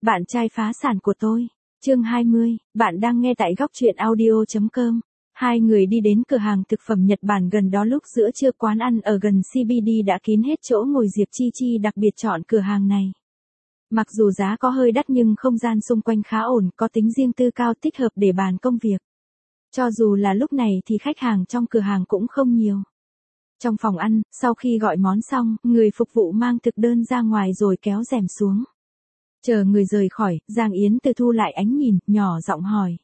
Bạn trai phá sản của tôi. Chương 20, bạn đang nghe tại góc truyện audio.com. Hai người đi đến cửa hàng thực phẩm Nhật Bản gần đó lúc giữa trưa, quán ăn ở gần CBD đã kín hết chỗ ngồi. Diệp Chi Chi đặc biệt chọn cửa hàng này. Mặc dù giá có hơi đắt nhưng không gian xung quanh khá ổn, có tính riêng tư cao, thích hợp để bàn công việc. Cho dù là lúc này thì khách hàng trong cửa hàng cũng không nhiều. Trong phòng ăn, sau khi gọi món xong, người phục vụ mang thực đơn ra ngoài rồi kéo rèm xuống. Chờ người rời khỏi, Giang Yến Từ thu lại ánh nhìn, nhỏ giọng hỏi.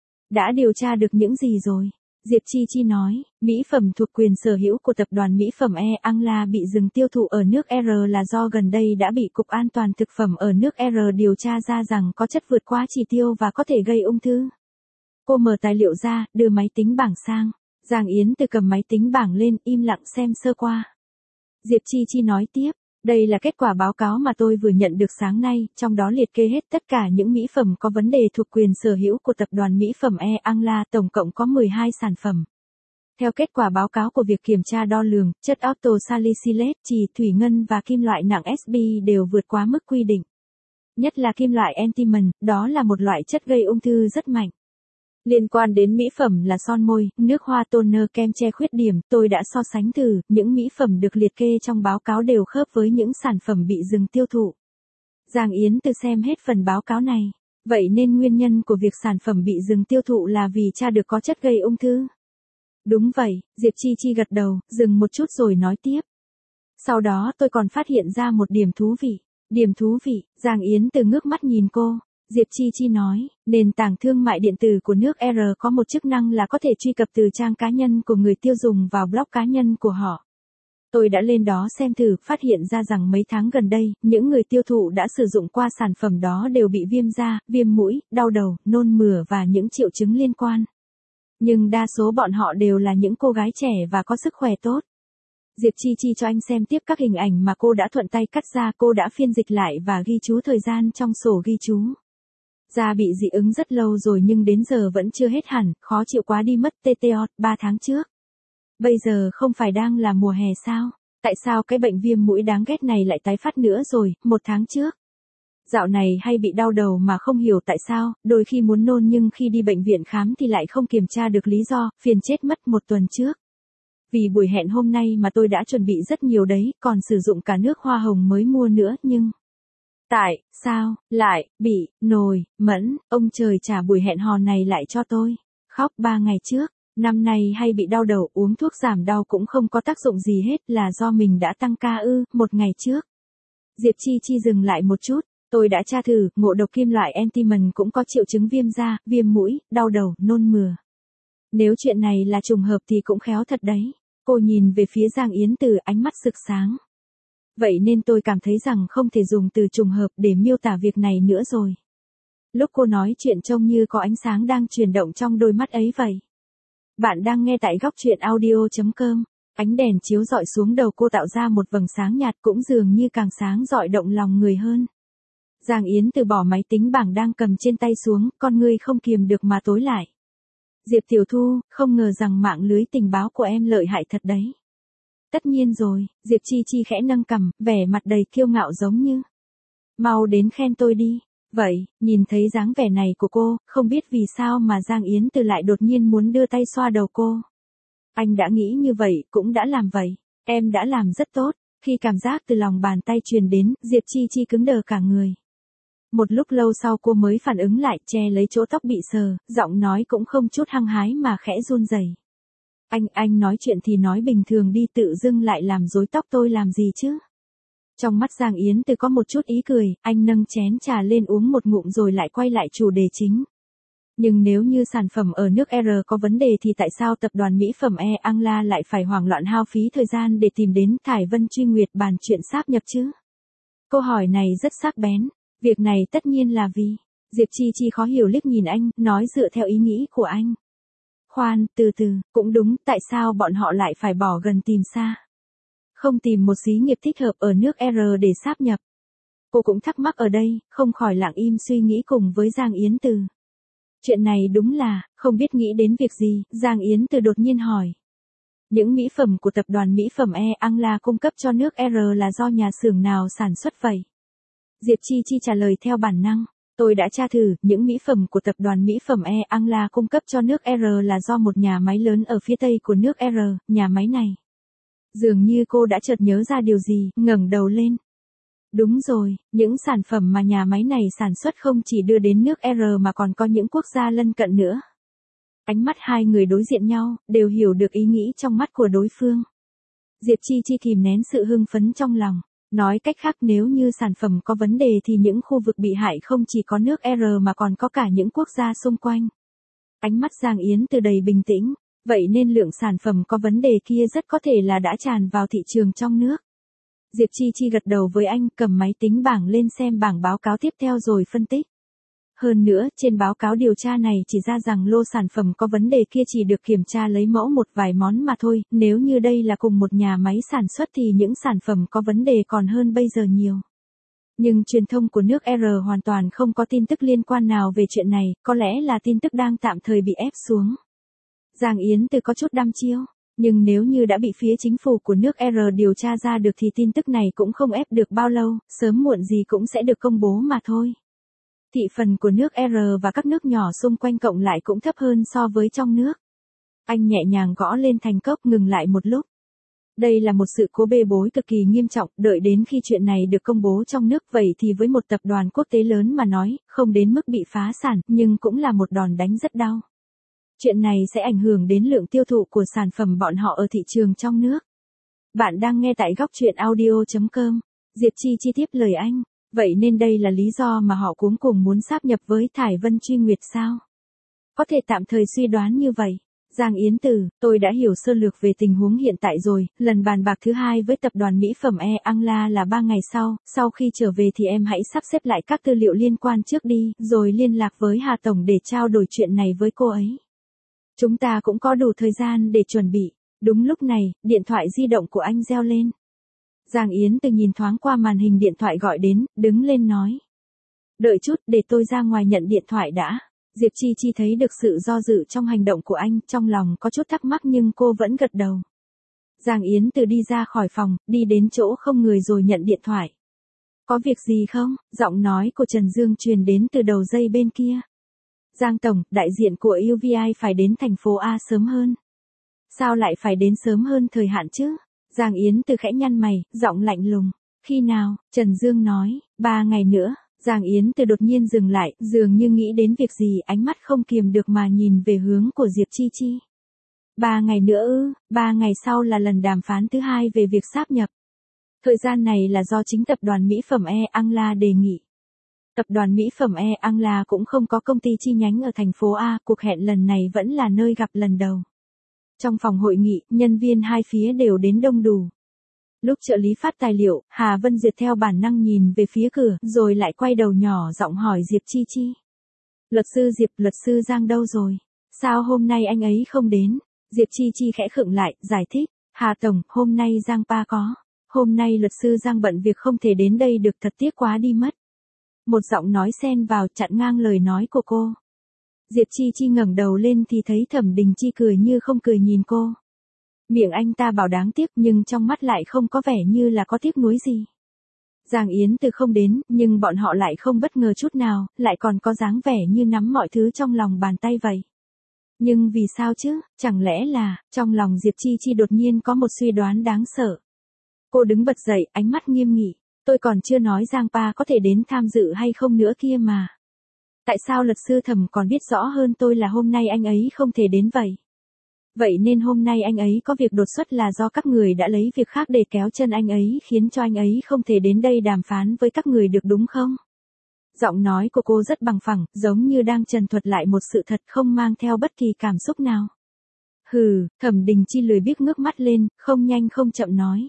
Đã điều tra được những gì rồi? Diệp Chi Chi nói, mỹ phẩm thuộc quyền sở hữu của tập đoàn mỹ phẩm Angla bị dừng tiêu thụ ở nước R là do gần đây đã bị Cục An toàn Thực phẩm ở nước R điều tra ra rằng có chất vượt quá chỉ tiêu và có thể gây ung thư. Cô mở tài liệu ra, đưa máy tính bảng sang. Giang Yến Từ cầm máy tính bảng lên, im lặng xem sơ qua. Diệp Chi Chi nói tiếp. Đây là kết quả báo cáo mà tôi vừa nhận được sáng nay, trong đó liệt kê hết tất cả những mỹ phẩm có vấn đề thuộc quyền sở hữu của tập đoàn mỹ phẩm Angla, tổng cộng có 12 sản phẩm. Theo kết quả báo cáo của việc kiểm tra đo lường, chất octosalicylate, chì, thủy ngân và kim loại nặng SB đều vượt quá mức quy định. Nhất là kim loại antimony, đó là một loại chất gây ung thư rất mạnh. Liên quan đến mỹ phẩm là son môi, nước hoa, toner, kem che khuyết điểm, tôi đã so sánh thử, những mỹ phẩm được liệt kê trong báo cáo đều khớp với những sản phẩm bị dừng tiêu thụ. Giang Yến Từ xem hết phần báo cáo này. Vậy nên nguyên nhân của việc sản phẩm bị dừng tiêu thụ là vì tra được có chất gây ung thư. Đúng vậy, Diệp Chi Chi gật đầu, dừng một chút rồi nói tiếp. Sau đó tôi còn phát hiện ra một điểm thú vị. Điểm thú vị, Giang Yến Từ ngước mắt nhìn cô. Diệp Chi Chi nói, nền tảng thương mại điện tử của nước R có một chức năng là có thể truy cập từ trang cá nhân của người tiêu dùng vào blog cá nhân của họ. Tôi đã lên đó xem thử, phát hiện ra rằng mấy tháng gần đây, những người tiêu thụ đã sử dụng qua sản phẩm đó đều bị viêm da, viêm mũi, đau đầu, nôn mửa và những triệu chứng liên quan. Nhưng đa số bọn họ đều là những cô gái trẻ và có sức khỏe tốt. Diệp Chi Chi cho anh xem tiếp các hình ảnh mà cô đã thuận tay cắt ra, cô đã phiên dịch lại và ghi chú thời gian trong sổ ghi chú. Da bị dị ứng rất lâu rồi nhưng đến giờ vẫn chưa hết hẳn, khó chịu quá đi mất. TTO, 3 tháng trước. Bây giờ không phải đang là mùa hè sao? Tại sao cái bệnh viêm mũi đáng ghét này lại tái phát nữa rồi, 1 tháng trước? Dạo này hay bị đau đầu mà không hiểu tại sao, đôi khi muốn nôn nhưng khi đi bệnh viện khám thì lại không kiểm tra được lý do, phiền chết mất. 1 tuần trước. Vì buổi hẹn hôm nay mà tôi đã chuẩn bị rất nhiều đấy, còn sử dụng cả nước hoa hồng mới mua nữa nhưng... Tại sao lại bị nổi mẩn, ông trời trả buổi hẹn hò này lại cho tôi. Khóc 3 ngày trước, năm nay hay bị đau đầu, uống thuốc giảm đau cũng không có tác dụng gì hết, là do mình đã tăng ca ư? 1 ngày trước. Diệp Chi Chi dừng lại một chút, tôi đã tra thử, ngộ độc kim loại antimony cũng có triệu chứng viêm da, viêm mũi, đau đầu, nôn mửa. Nếu chuyện này là trùng hợp thì cũng khéo thật đấy. Cô nhìn về phía Giang Yến Từ, ánh mắt rực sáng. Vậy nên tôi cảm thấy rằng không thể dùng từ trùng hợp để miêu tả việc này nữa rồi. Lúc cô nói chuyện trông như có ánh sáng đang chuyển động trong đôi mắt ấy vậy. Bạn đang nghe tại góc truyện audio.com. Ánh đèn chiếu rọi xuống đầu cô tạo ra một vầng sáng nhạt, cũng dường như càng sáng rọi động lòng người hơn. Giang Yến Từ bỏ máy tính bảng đang cầm trên tay xuống, con ngươi không kiềm được mà tối lại. Diệp Tiểu Thu, không ngờ rằng mạng lưới tình báo của em lợi hại thật đấy. Tất nhiên rồi, Diệp Chi Chi khẽ nâng cằm, vẻ mặt đầy kiêu ngạo giống như. Mau đến khen tôi đi. Vậy, nhìn thấy dáng vẻ này của cô, không biết vì sao mà Giang Yến Từ lại đột nhiên muốn đưa tay xoa đầu cô. Anh đã nghĩ như vậy, cũng đã làm vậy. Em đã làm rất tốt. Khi cảm giác từ lòng bàn tay truyền đến, Diệp Chi Chi cứng đờ cả người. Một lúc lâu sau cô mới phản ứng lại, che lấy chỗ tóc bị sờ, giọng nói cũng không chút hăng hái mà khẽ run rẩy. Anh nói chuyện thì nói bình thường đi, tự dưng lại làm rối tóc tôi làm gì chứ? Trong mắt Giang Yến Từ có một chút ý cười, anh nâng chén trà lên uống một ngụm rồi lại quay lại chủ đề chính. Nhưng nếu như sản phẩm ở nước R có vấn đề thì tại sao tập đoàn mỹ phẩm Angla lại phải hoảng loạn hao phí thời gian để tìm đến Thải Vân Truy Nguyệt bàn chuyện sáp nhập chứ? Câu hỏi này rất sắc bén. Việc này tất nhiên là vì... Diệp Chi Chi khó hiểu liếc nhìn anh, nói dựa theo ý nghĩ của anh. Khoan, từ từ, cũng đúng, tại sao bọn họ lại phải bỏ gần tìm xa? Không tìm một xí nghiệp thích hợp ở nước R để sáp nhập. Cô cũng thắc mắc ở đây, không khỏi lặng im suy nghĩ cùng với Giang Yến Từ. Chuyện này đúng là, không biết nghĩ đến việc gì, Giang Yến Từ đột nhiên hỏi. Những mỹ phẩm của tập đoàn mỹ phẩm Angla cung cấp cho nước R là do nhà xưởng nào sản xuất vậy? Diệp Chi Chi trả lời theo bản năng. Tôi đã tra thử, những mỹ phẩm của tập đoàn mỹ phẩm Angla cung cấp cho nước R là do một nhà máy lớn ở phía tây của nước R, nhà máy này. Dường như cô đã chợt nhớ ra điều gì, ngẩng đầu lên. Đúng rồi, những sản phẩm mà nhà máy này sản xuất không chỉ đưa đến nước R mà còn có những quốc gia lân cận nữa. Ánh mắt hai người đối diện nhau, đều hiểu được ý nghĩ trong mắt của đối phương. Diệp Chi Chi kìm nén sự hưng phấn trong lòng. Nói cách khác, nếu như sản phẩm có vấn đề thì những khu vực bị hại không chỉ có nước R mà còn có cả những quốc gia xung quanh. Ánh mắt Giang Yến Từ đầy bình tĩnh, vậy nên lượng sản phẩm có vấn đề kia rất có thể là đã tràn vào thị trường trong nước. Diệp Chi Chi gật đầu với anh, cầm máy tính bảng lên xem bảng báo cáo tiếp theo rồi phân tích. Hơn nữa, trên báo cáo điều tra này chỉ ra rằng lô sản phẩm có vấn đề kia chỉ được kiểm tra lấy mẫu một vài món mà thôi, nếu như đây là cùng một nhà máy sản xuất thì những sản phẩm có vấn đề còn hơn bây giờ nhiều. Nhưng truyền thông của nước R hoàn toàn không có tin tức liên quan nào về chuyện này, có lẽ là tin tức đang tạm thời bị ép xuống. Giang Yến Từ có chút đăm chiêu, nhưng nếu như đã bị phía chính phủ của nước R điều tra ra được thì tin tức này cũng không ép được bao lâu, sớm muộn gì cũng sẽ được công bố mà thôi. Thị phần của nước R và các nước nhỏ xung quanh cộng lại cũng thấp hơn so với trong nước. Anh nhẹ nhàng gõ lên thành cốc, ngừng lại một lúc. Đây là một sự cố bê bối cực kỳ nghiêm trọng, đợi đến khi chuyện này được công bố trong nước vậy thì với một tập đoàn quốc tế lớn mà nói, không đến mức bị phá sản, nhưng cũng là một đòn đánh rất đau. Chuyện này sẽ ảnh hưởng đến lượng tiêu thụ của sản phẩm bọn họ ở thị trường trong nước. Bạn đang nghe tại góc truyện audio.com. Diệp Chi Chi tiếp lời anh. Vậy nên đây là lý do mà họ cuống cuồng muốn sáp nhập với Thải Vân Truy Nguyệt sao? Có thể tạm thời suy đoán như vậy. Giang Yến Từ, tôi đã hiểu sơ lược về tình huống hiện tại rồi, lần bàn bạc thứ hai với tập đoàn mỹ phẩm Angla là 3 ngày sau khi trở về thì em hãy sắp xếp lại các tư liệu liên quan trước đi, rồi liên lạc với Hà Tổng để trao đổi chuyện này với cô ấy. Chúng ta cũng có đủ thời gian để chuẩn bị. Đúng lúc này, điện thoại di động của anh reo lên. Giang Yến Từ nhìn thoáng qua màn hình điện thoại gọi đến, đứng lên nói. Đợi chút, để tôi ra ngoài nhận điện thoại đã. Diệp Chi Chi thấy được sự do dự trong hành động của anh, trong lòng có chút thắc mắc nhưng cô vẫn gật đầu. Giang Yến Từ đi ra khỏi phòng, đi đến chỗ không người rồi nhận điện thoại. Có việc gì không? Giọng nói của Trần Dương truyền đến từ đầu dây bên kia. Giang Tổng, đại diện của UVI phải đến thành phố A sớm hơn. Sao lại phải đến sớm hơn thời hạn chứ? Giang Yến Từ khẽ nhăn mày, giọng lạnh lùng. Khi nào? Trần Dương nói, 3 ngày nữa. Giang Yến Từ đột nhiên dừng lại, dường như nghĩ đến việc gì, ánh mắt không kiềm được mà nhìn về hướng của Diệp Chi Chi. 3 ngày nữa ư? 3 ngày sau là lần đàm phán thứ hai về việc sáp nhập. Thời gian này là do chính tập đoàn mỹ phẩm Angla đề nghị. Tập đoàn mỹ phẩm Angla cũng không có công ty chi nhánh ở thành phố A, cuộc hẹn lần này vẫn là nơi gặp lần đầu. Trong phòng hội nghị, nhân viên hai phía đều đến đông đủ. Lúc trợ lý phát tài liệu, Hà Vân Duyệt theo bản năng nhìn về phía cửa, rồi lại quay đầu nhỏ giọng hỏi Diệp Chi Chi. Luật sư Diệp, luật sư Giang đâu rồi? Sao hôm nay anh ấy không đến? Diệp Chi Chi khẽ khựng lại, giải thích. Hà Tổng, hôm nay Giang pa có. Hôm nay luật sư Giang bận việc không thể đến đây được, thật tiếc quá đi mất. Một giọng nói xen vào chặn ngang lời nói của cô. Diệp Chi Chi ngẩng đầu lên thì thấy Thẩm Đình Chi cười như không cười nhìn cô. Miệng anh ta bảo đáng tiếc nhưng trong mắt lại không có vẻ như là có tiếc nuối gì. Giang Yến Từ không đến, nhưng bọn họ lại không bất ngờ chút nào, lại còn có dáng vẻ như nắm mọi thứ trong lòng bàn tay vậy. Nhưng vì sao chứ, chẳng lẽ là, trong lòng Diệp Chi Chi đột nhiên có một suy đoán đáng sợ. Cô đứng bật dậy, ánh mắt nghiêm nghị. Tôi còn chưa nói Giang pa có thể đến tham dự hay không nữa kia mà. Tại sao luật sư Thẩm còn biết rõ hơn tôi là hôm nay anh ấy không thể đến vậy? Vậy nên hôm nay anh ấy có việc đột xuất là do các người đã lấy việc khác để kéo chân anh ấy khiến cho anh ấy không thể đến đây đàm phán với các người được đúng không? Giọng nói của cô rất bằng phẳng, giống như đang trần thuật lại một sự thật không mang theo bất kỳ cảm xúc nào. Hừ, Thẩm Đình Chi lười biếc ngước mắt lên, không nhanh không chậm nói.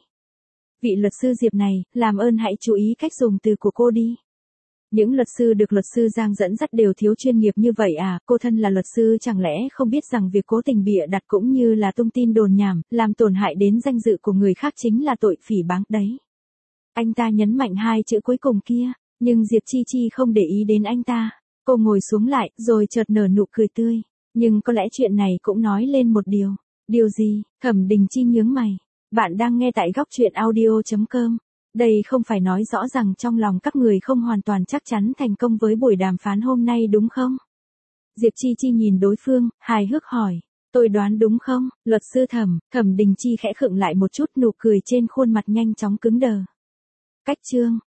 Vị luật sư Diệp này, làm ơn hãy chú ý cách dùng từ của cô đi. Những luật sư được luật sư Giang dẫn dắt đều thiếu chuyên nghiệp như vậy à, cô thân là luật sư chẳng lẽ không biết rằng việc cố tình bịa đặt cũng như là tung tin đồn nhảm, làm tổn hại đến danh dự của người khác chính là tội phỉ báng đấy. Anh ta nhấn mạnh hai chữ cuối cùng kia, nhưng Diệp Chi Chi không để ý đến anh ta. Cô ngồi xuống lại, rồi chợt nở nụ cười tươi. Nhưng có lẽ chuyện này cũng nói lên một điều. Điều gì? Thẩm Đình Chi nhướng mày. Bạn đang nghe tại góc truyện audio.com. Đây không phải nói rõ rằng trong lòng các người không hoàn toàn chắc chắn thành công với buổi đàm phán hôm nay đúng không? Diệp Chi Chi nhìn đối phương, hài hước hỏi. Tôi đoán đúng không? Luật sư Thẩm Đình Chi khẽ khựng lại một chút, nụ cười trên khuôn mặt nhanh chóng cứng đờ. Cách chương